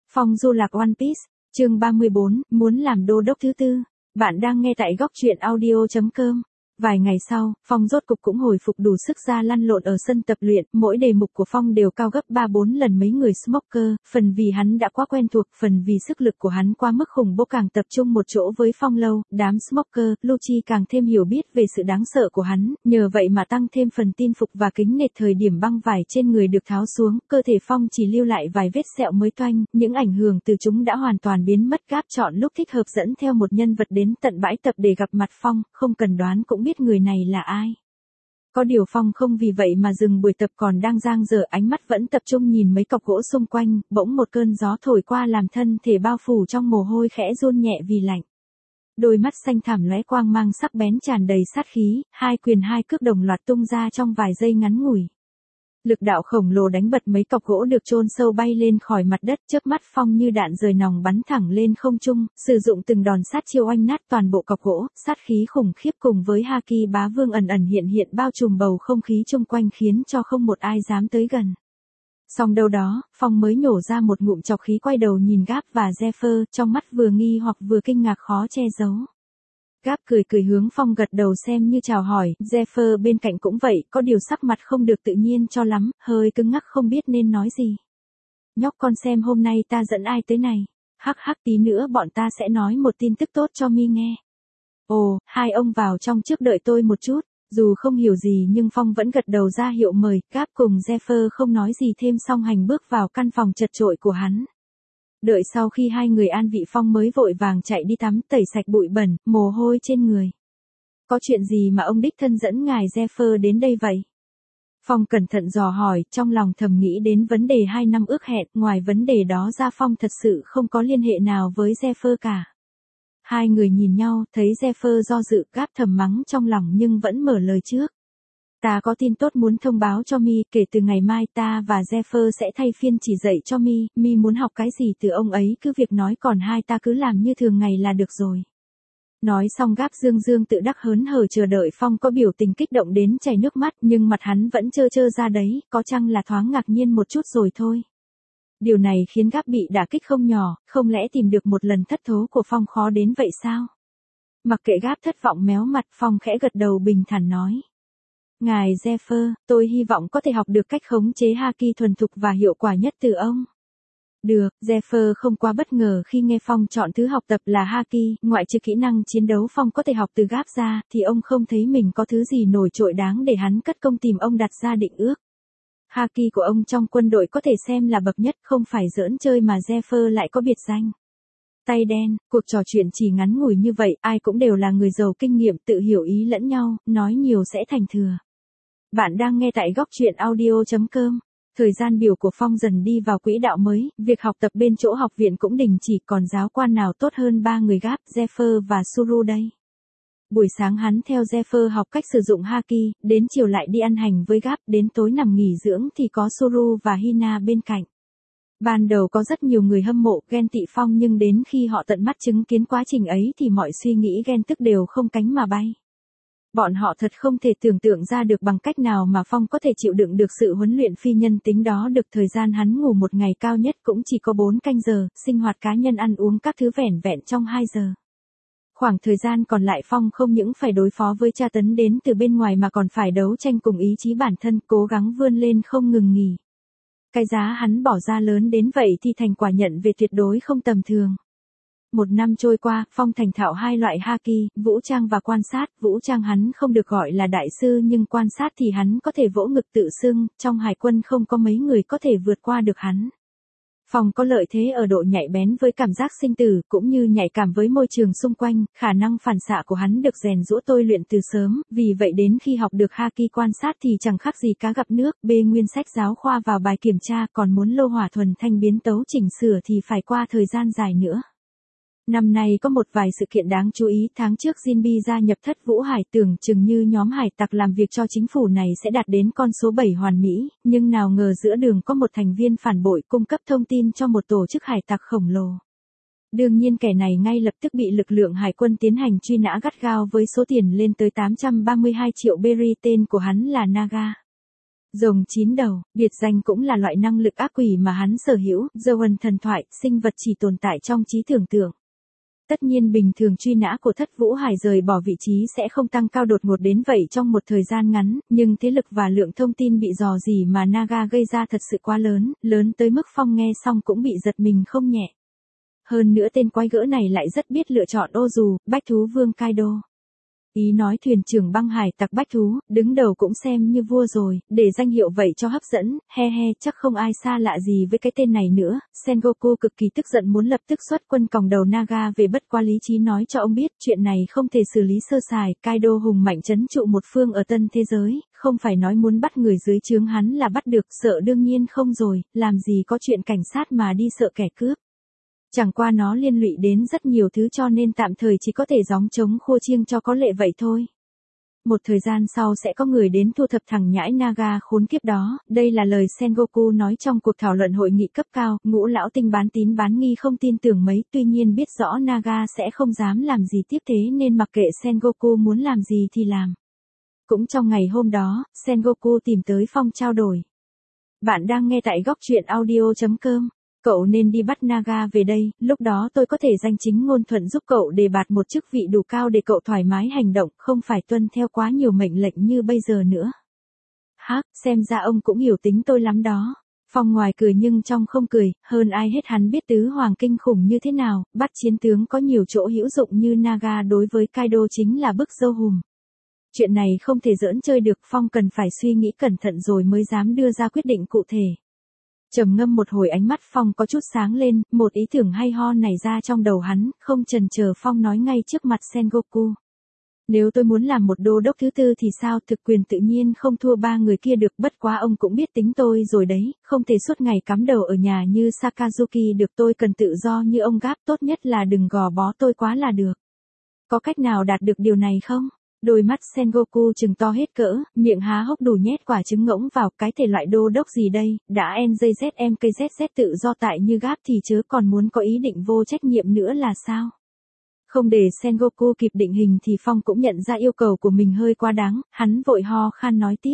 Phong du lạc One Piece, chương 34, muốn làm đô đốc thứ tư. Bạn đang nghe tại góc truyện audio.com. Vài ngày sau, Phong rốt cục cũng hồi phục đủ sức ra lăn lộn ở sân tập luyện, mỗi đề mục của Phong đều cao gấp 3-4 lần mấy người smoker, phần vì hắn đã quá quen thuộc, phần vì sức lực của hắn quá mức khủng bố càng tập trung một chỗ với Phong lâu, đám smoker, Lucci càng thêm hiểu biết về sự đáng sợ của hắn, nhờ vậy mà tăng thêm phần tin phục và kính nể. Thời điểm băng vải trên người được tháo xuống, cơ thể Phong chỉ lưu lại vài vết sẹo mới toanh, những ảnh hưởng từ chúng đã hoàn toàn biến mất. Gáp chọn lúc thích hợp dẫn theo một nhân vật đến tận bãi tập để gặp mặt Phong, không cần đoán cũng biết người này là ai. Có điều Phong không vì vậy mà dừng buổi tập, còn đang dang dở ánh mắt vẫn tập trung nhìn mấy cọc gỗ xung quanh, bỗng một cơn gió thổi qua làm thân thể bao phủ trong mồ hôi khẽ run nhẹ vì lạnh. Đôi mắt xanh thẳm lóe quang mang sắc bén tràn đầy sát khí, hai quyền hai cước đồng loạt tung ra trong vài giây ngắn ngủi. Lực đạo khổng lồ đánh bật mấy cọc gỗ được chôn sâu bay lên khỏi mặt đất, chớp mắt Phong như đạn rời nòng bắn thẳng lên không trung, sử dụng từng đòn sát chiêu oanh nát toàn bộ cọc gỗ, sát khí khủng khiếp cùng với haki bá vương ẩn ẩn hiện hiện bao trùm bầu không khí chung quanh khiến cho không một ai dám tới gần. Xong đâu đó, Phong mới nhổ ra một ngụm trọc khí, quay đầu nhìn Gáp và Zephyr, trong mắt vừa nghi hoặc vừa kinh ngạc khó che giấu. Gáp cười cười hướng Phong gật đầu xem như chào hỏi, Zephyr bên cạnh cũng vậy, có điều sắc mặt không được tự nhiên cho lắm, hơi cứng ngắc không biết nên nói gì. Nhóc con xem hôm nay ta dẫn ai tới này, hắc hắc, tí nữa bọn ta sẽ nói một tin tức tốt cho mi nghe. Ồ, hai ông vào trong trước đợi tôi một chút. Dù không hiểu gì nhưng Phong vẫn gật đầu ra hiệu mời. Gáp cùng Zephyr không nói gì thêm, song hành bước vào căn phòng chật chội của hắn. Đợi sau khi hai người an vị, Phong mới vội vàng chạy đi tắm tẩy sạch bụi bẩn, mồ hôi trên người. Có chuyện gì mà ông đích thân dẫn ngài Zephyr đến đây vậy? Phong cẩn thận dò hỏi, trong lòng thầm nghĩ đến vấn đề 2 năm ước hẹn, ngoài vấn đề đó ra Phong thật sự không có liên hệ nào với Zephyr cả. Hai người nhìn nhau, thấy Zephyr do dự, Gáp thầm mắng trong lòng nhưng vẫn mở lời trước. Ta có tin tốt muốn thông báo cho mi, kể từ ngày mai ta và Zephyr sẽ thay phiên chỉ dạy cho mi muốn học cái gì từ ông ấy cứ việc nói, còn hai ta cứ làm như thường ngày là được rồi. Nói xong Gáp dương dương tự đắc hớn hở chờ đợi Phong có biểu tình kích động đến chảy nước mắt, nhưng mặt hắn vẫn trơ trơ ra đấy, có chăng là thoáng ngạc nhiên một chút rồi thôi. Điều này khiến Gáp bị đả kích không nhỏ, không lẽ tìm được một lần thất thố của Phong khó đến vậy sao? Mặc kệ Gáp thất vọng méo mặt, Phong khẽ gật đầu bình thản nói. Ngài Zephyr, tôi hy vọng có thể học được cách khống chế haki thuần thục và hiệu quả nhất từ ông. Được, Zephyr không quá bất ngờ khi nghe Phong chọn thứ học tập là haki, ngoại trừ kỹ năng chiến đấu Phong có thể học từ Gáp ra, thì ông không thấy mình có thứ gì nổi trội đáng để hắn cất công tìm ông đặt ra định ước. Haki của ông trong quân đội có thể xem là bậc nhất, không phải giỡn chơi mà Zephyr lại có biệt danh tay đen. Cuộc trò chuyện chỉ ngắn ngủi như vậy, ai cũng đều là người giàu kinh nghiệm, tự hiểu ý lẫn nhau, nói nhiều sẽ thành thừa. Bạn đang nghe tại góc truyện audio.com. Thời gian biểu của Phong dần đi vào quỹ đạo mới, việc học tập bên chỗ học viện cũng đình chỉ, còn giáo quan nào tốt hơn ba người Gáp, Zephyr và Suru đây. Buổi sáng hắn theo Zephyr học cách sử dụng haki, đến chiều lại đi ăn hành với Gáp, đến tối nằm nghỉ dưỡng thì có Suru và Hina bên cạnh. Ban đầu có rất nhiều người hâm mộ, ghen tị Phong, nhưng đến khi họ tận mắt chứng kiến quá trình ấy thì mọi suy nghĩ ghen tức đều không cánh mà bay. Bọn họ thật không thể tưởng tượng ra được bằng cách nào mà Phong có thể chịu đựng được sự huấn luyện phi nhân tính đó được. Thời gian hắn ngủ một ngày cao nhất cũng chỉ có 4 canh giờ, sinh hoạt cá nhân ăn uống các thứ vẻn vẹn trong 2 giờ. Khoảng thời gian còn lại Phong không những phải đối phó với tra tấn đến từ bên ngoài mà còn phải đấu tranh cùng ý chí bản thân, cố gắng vươn lên không ngừng nghỉ. Cái giá hắn bỏ ra lớn đến vậy thì thành quả nhận về tuyệt đối không tầm thường. 1 năm trôi qua, Phong thành thạo 2 loại haki, vũ trang và quan sát. Vũ trang hắn không được gọi là đại sư, nhưng quan sát thì hắn có thể vỗ ngực tự xưng, trong hải quân không có mấy người có thể vượt qua được hắn. Phong có lợi thế ở độ nhạy bén với cảm giác sinh tử, cũng như nhạy cảm với môi trường xung quanh, khả năng phản xạ của hắn được rèn giũa tôi luyện từ sớm, vì vậy đến khi học được haki quan sát thì chẳng khác gì cá gặp nước, bê nguyên sách giáo khoa vào bài kiểm tra, còn muốn lô hỏa thuần thanh biến tấu chỉnh sửa thì phải qua thời gian dài nữa. Năm nay có một vài sự kiện đáng chú ý. Tháng trước Jinbi gia nhập Thất Vũ Hải, tưởng chừng như nhóm hải tặc làm việc cho chính phủ này sẽ đạt đến con số 7 hoàn mỹ, nhưng nào ngờ giữa đường có một thành viên phản bội cung cấp thông tin cho một tổ chức hải tặc khổng lồ. Đương nhiên kẻ này ngay lập tức bị lực lượng hải quân tiến hành truy nã gắt gao với số tiền lên tới 832 triệu berry, tên của hắn là Naga. Rồng 9 đầu, biệt danh cũng là loại năng lực ác quỷ mà hắn sở hữu, Joan thần thoại, sinh vật chỉ tồn tại trong trí tưởng tượng. Tất nhiên bình thường truy nã của Thất Vũ Hải rời bỏ vị trí sẽ không tăng cao đột ngột đến vậy trong một thời gian ngắn, nhưng thế lực và lượng thông tin bị dò dỉ mà Naga gây ra thật sự quá lớn, lớn tới mức Phong nghe xong cũng bị giật mình không nhẹ. Hơn nữa tên quái gỡ này lại rất biết lựa chọn ô dù, bách thú vương Kaido. Ý nói thuyền trưởng băng hải tặc bách thú, đứng đầu cũng xem như vua rồi, để danh hiệu vậy cho hấp dẫn, chắc không ai xa lạ gì với cái tên này nữa. Sengoku cực kỳ tức giận muốn lập tức xuất quân còng đầu Naga về, bất qua lý trí nói cho ông biết chuyện này không thể xử lý sơ sài. Kaido hùng mạnh trấn trụ một phương ở tân thế giới, không phải nói muốn bắt người dưới trướng hắn là bắt được, sợ đương nhiên không rồi, làm gì có chuyện cảnh sát mà đi sợ kẻ cướp. Chẳng qua nó liên lụy đến rất nhiều thứ cho nên tạm thời chỉ có thể gióng trống khua chiêng cho có lệ vậy thôi. Một thời gian sau sẽ có người đến thu thập thằng nhãi Naga khốn kiếp đó, đây là lời Sengoku nói trong cuộc thảo luận hội nghị cấp cao. Ngũ lão tinh bán tín bán nghi không tin tưởng mấy, tuy nhiên biết rõ Naga sẽ không dám làm gì tiếp thế nên mặc kệ Sengoku muốn làm gì thì làm. Cũng trong ngày hôm đó, Sengoku tìm tới Phong trao đổi. Bạn đang nghe tại góc truyện audio.com. Cậu nên đi bắt Naga về đây, lúc đó tôi có thể danh chính ngôn thuận giúp cậu đề bạt một chức vị đủ cao để cậu thoải mái hành động, không phải tuân theo quá nhiều mệnh lệnh như bây giờ nữa. Hắc, xem ra ông cũng hiểu tính tôi lắm đó. Phong ngoài cười nhưng trong không cười, hơn ai hết hắn biết tứ hoàng kinh khủng như thế nào, bắt chiến tướng có nhiều chỗ hữu dụng như Naga đối với Kaido chính là bức dâu hùm. Chuyện này không thể giỡn chơi được, Phong cần phải suy nghĩ cẩn thận rồi mới dám đưa ra quyết định cụ thể. Trầm ngâm một hồi ánh mắt Phong có chút sáng lên, một ý tưởng hay ho nảy ra trong đầu hắn, không chần chờ Phong nói ngay trước mặt Sengoku. Nếu tôi muốn làm một đô đốc thứ tư thì sao, thực quyền tự nhiên không thua ba người kia được, bất quá ông cũng biết tính tôi rồi đấy, không thể suốt ngày cắm đầu ở nhà như Sakazuki được, tôi cần tự do như ông Gáp, tốt nhất là đừng gò bó tôi quá là được. Có cách nào đạt được điều này không? Đôi mắt Sengoku trừng to hết cỡ, miệng há hốc đủ nhét quả trứng ngỗng vào, cái thể loại đô đốc gì đây, đã NJZMKZZ tự do tại như Gáp thì chớ còn muốn có ý định vô trách nhiệm nữa là sao? Không để Sengoku kịp định hình thì Phong cũng nhận ra yêu cầu của mình hơi quá đáng, hắn vội ho khan nói tiếp.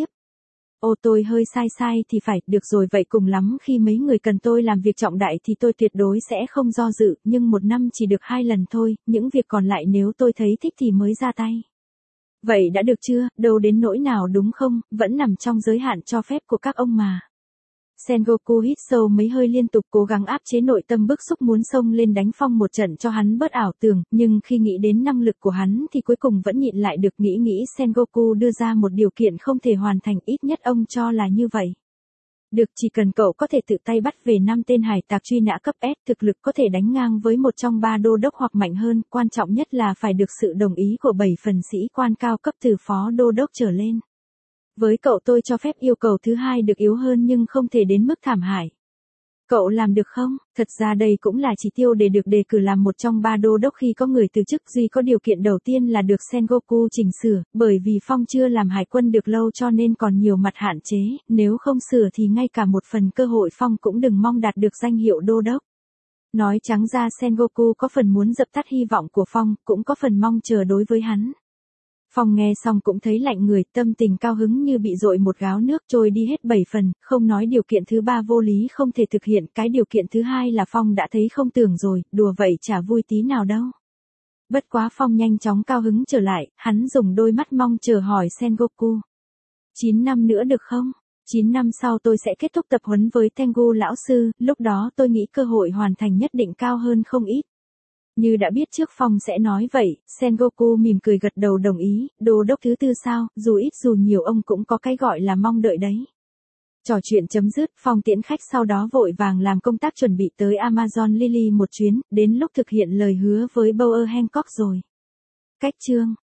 Ô tôi hơi sai thì phải, được rồi vậy cùng lắm khi mấy người cần tôi làm việc trọng đại thì tôi tuyệt đối sẽ không do dự, nhưng một năm chỉ được 2 lần thôi, những việc còn lại nếu tôi thấy thích thì mới ra tay. Vậy đã được chưa, đâu đến nỗi nào đúng không, vẫn nằm trong giới hạn cho phép của các ông mà. Sengoku hít sâu mấy hơi liên tục cố gắng áp chế nội tâm bức xúc muốn xông lên đánh Phong một trận cho hắn bớt ảo tưởng, nhưng khi nghĩ đến năng lực của hắn thì cuối cùng vẫn nhịn lại được. Nghĩ Sengoku đưa ra một điều kiện không thể hoàn thành, ít nhất ông cho là như vậy. Được, chỉ cần cậu có thể tự tay bắt về 5 tên hải tặc truy nã cấp S, thực lực có thể đánh ngang với một trong 3 đô đốc hoặc mạnh hơn, quan trọng nhất là phải được sự đồng ý của 7 phần sĩ quan cao cấp từ phó đô đốc trở lên. Với cậu tôi cho phép yêu cầu thứ hai được yếu hơn nhưng không thể đến mức thảm hại. Cậu làm được không? Thật ra đây cũng là chỉ tiêu để được đề cử làm một trong 3 đô đốc khi có người từ chức, duy có điều kiện đầu tiên là được Sengoku chỉnh sửa, bởi vì Phong chưa làm hải quân được lâu cho nên còn nhiều mặt hạn chế, nếu không sửa thì ngay cả một phần cơ hội Phong cũng đừng mong đạt được danh hiệu đô đốc. Nói trắng ra Sengoku có phần muốn dập tắt hy vọng của Phong, cũng có phần mong chờ đối với hắn. Phong nghe xong cũng thấy lạnh người, tâm tình cao hứng như bị dội một gáo nước trôi đi hết 7 phần, không nói điều kiện thứ 3 vô lý không thể thực hiện, cái điều kiện thứ 2 là Phong đã thấy không tưởng rồi, đùa vậy chả vui tí nào đâu. Bất quá Phong nhanh chóng cao hứng trở lại, hắn dùng đôi mắt mong chờ hỏi Sengoku. 9 năm nữa được không? 9 năm sau tôi sẽ kết thúc tập huấn với Tengu lão sư, lúc đó tôi nghĩ cơ hội hoàn thành nhất định cao hơn không ít. Như đã biết trước Phong sẽ nói vậy, Sengoku mỉm cười gật đầu đồng ý, đô đốc thứ tư sao, dù ít dù nhiều ông cũng có cái gọi là mong đợi đấy. Trò chuyện chấm dứt, Phong tiễn khách sau đó vội vàng làm công tác chuẩn bị tới Amazon Lily một chuyến, đến lúc thực hiện lời hứa với Bower Hancock rồi. Cách chương